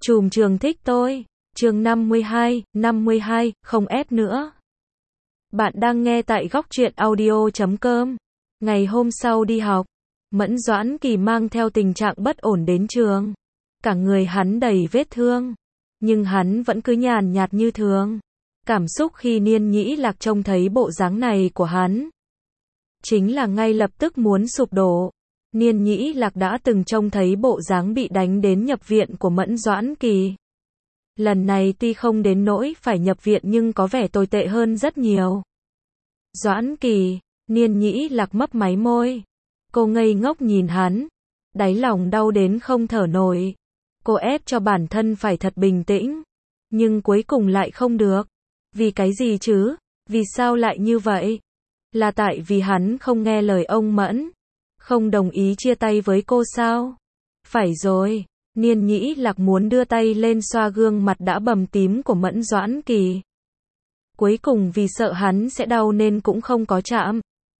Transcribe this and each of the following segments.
Trùm trường thích tôi. Chương 52, không ép nữa. Bạn đang nghe tại góc truyện audio.com. Ngày hôm sau đi học, Mẫn Doãn Kỳ mang theo tình trạng bất ổn đến trường. Cả người hắn đầy vết thương, nhưng hắn vẫn cứ nhàn nhạt như thường. Cảm xúc khi Niên Nhĩ Lạc trông thấy bộ dáng này của hắn, chính là ngay lập tức muốn sụp đổ. Niên Nhĩ Lạc đã từng trông thấy bộ dáng bị đánh đến nhập viện của Mẫn Doãn Kỳ. Lần này tuy không đến nỗi phải nhập viện nhưng có vẻ tồi tệ hơn rất nhiều. Doãn Kỳ, Niên Nhĩ Lạc mấp máy môi. Cô ngây ngốc nhìn hắn, đáy lòng đau đến không thở nổi. Cô ép cho bản thân phải thật bình tĩnh, nhưng cuối cùng lại không được. Vì cái gì chứ? Vì sao lại như vậy? Là tại vì hắn không nghe lời ông Mẫn, không đồng ý chia tay với cô sao? Phải rồi. Niên Nhĩ Lạc muốn đưa tay lên xoa gương mặt đã bầm tím của Mẫn Doãn Kỳ. Cuối cùng vì sợ hắn sẽ đau nên cũng không có chạm.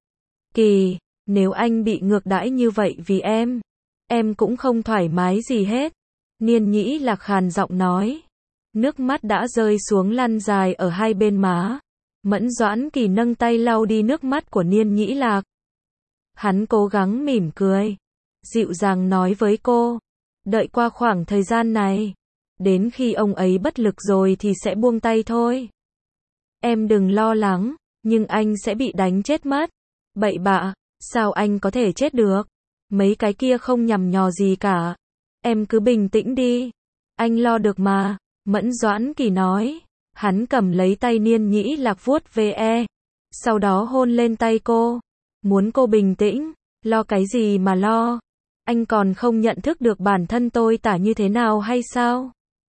Kỳ, nếu anh bị ngược đãi như vậy vì em cũng không thoải mái gì hết. Niên Nhĩ Lạc khàn giọng nói. Nước mắt đã rơi xuống lăn dài ở hai bên má. Mẫn Doãn Kỳ nâng tay lau đi nước mắt của Niên Nhĩ Lạc. Hắn cố gắng mỉm cười, dịu dàng nói với cô. Đợi qua khoảng thời gian này, đến khi ông ấy bất lực rồi thì sẽ buông tay thôi. Em đừng lo lắng, nhưng anh sẽ bị đánh chết mất. Bậy bạ, sao anh có thể chết được? Mấy cái kia không nhằm nhò gì cả. Em cứ bình tĩnh đi. Anh lo được mà, Mẫn Doãn Kỳ nói. Hắn cầm lấy tay Niên Nhĩ Lạc vuốt ve, sau đó hôn lên tay cô. Muốn cô bình tĩnh, lo cái gì mà lo? Anh còn không nhận thức được bản thân tôi tả như thế nào hay sao?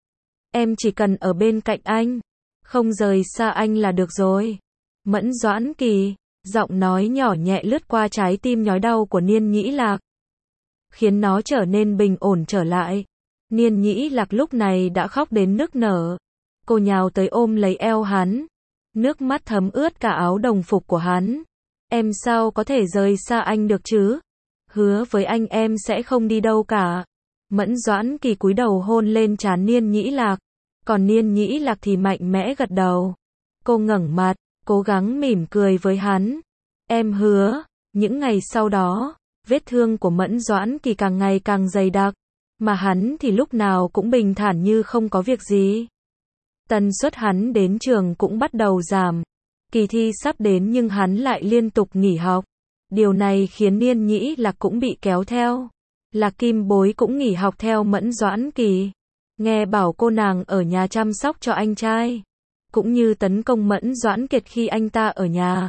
Em chỉ cần ở bên cạnh anh, không rời xa anh là được rồi. Mẫn Doãn Kỳ, giọng nói nhỏ nhẹ lướt qua trái tim nhói đau của Niên Nhĩ Lạc, khiến nó trở nên bình ổn trở lại. Niên Nhĩ Lạc lúc này đã khóc đến nức nở. Cô nhào tới ôm lấy eo hắn, nước mắt thấm ướt cả áo đồng phục của hắn. Em sao có thể rời xa anh được chứ? Hứa với anh em sẽ không đi đâu cả. Mẫn Doãn Kỳ cúi đầu hôn lên trán Niên Nhĩ Lạc, còn Niên Nhĩ Lạc thì mạnh mẽ gật đầu. Cô ngẩng mặt, cố gắng mỉm cười với hắn. Em hứa. Những ngày sau đó, vết thương của Mẫn Doãn Kỳ càng ngày càng dày đặc, mà hắn thì lúc nào cũng bình thản như không có việc gì. Tần suất hắn đến trường cũng bắt đầu giảm. Kỳ thi sắp đến nhưng hắn lại liên tục nghỉ học. Điều này khiến Niên Nhĩ Lạc cũng bị kéo theo. Lạc Kim Bối cũng nghỉ học theo Mẫn Doãn Kỳ. Nghe bảo cô nàng ở nhà chăm sóc cho anh trai, cũng như tấn công Mẫn Doãn Kiệt khi anh ta ở nhà.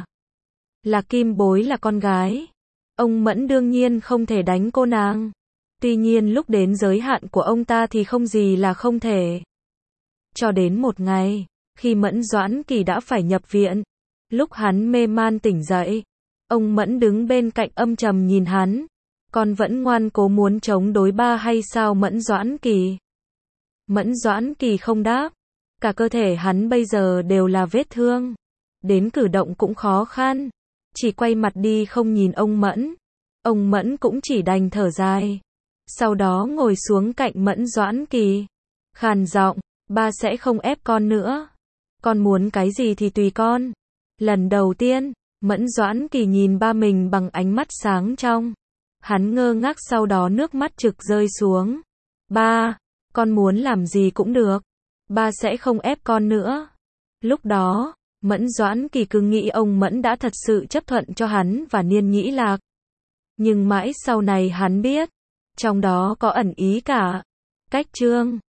Lạc Kim Bối là con gái, ông Mẫn đương nhiên không thể đánh cô nàng. Tuy nhiên lúc đến giới hạn của ông ta thì không gì là không thể. Cho đến một ngày, khi Mẫn Doãn Kỳ đã phải nhập viện, lúc hắn mê man tỉnh dậy, ông Mẫn đứng bên cạnh âm trầm nhìn hắn. Con vẫn ngoan cố muốn chống đối ba hay sao Mẫn Doãn Kỳ? Mẫn Doãn Kỳ không đáp. Cả cơ thể hắn bây giờ đều là vết thương, đến cử động cũng khó khăn. Chỉ quay mặt đi không nhìn ông Mẫn. Ông Mẫn cũng chỉ đành thở dài. Sau đó ngồi xuống cạnh Mẫn Doãn Kỳ, khàn giọng, ba sẽ không ép con nữa. Con muốn cái gì thì tùy con. Lần đầu tiên, Mẫn Doãn Kỳ nhìn ba mình bằng ánh mắt sáng trong. Hắn ngơ ngác, sau đó nước mắt trực rơi xuống. Ba, con muốn làm gì cũng được. Ba sẽ không ép con nữa. Lúc đó, Mẫn Doãn Kỳ cứ nghĩ ông Mẫn đã thật sự chấp thuận cho hắn và Niên Nhĩ Lạc. Nhưng mãi sau này hắn biết, trong đó có ẩn ý cả. Cách chương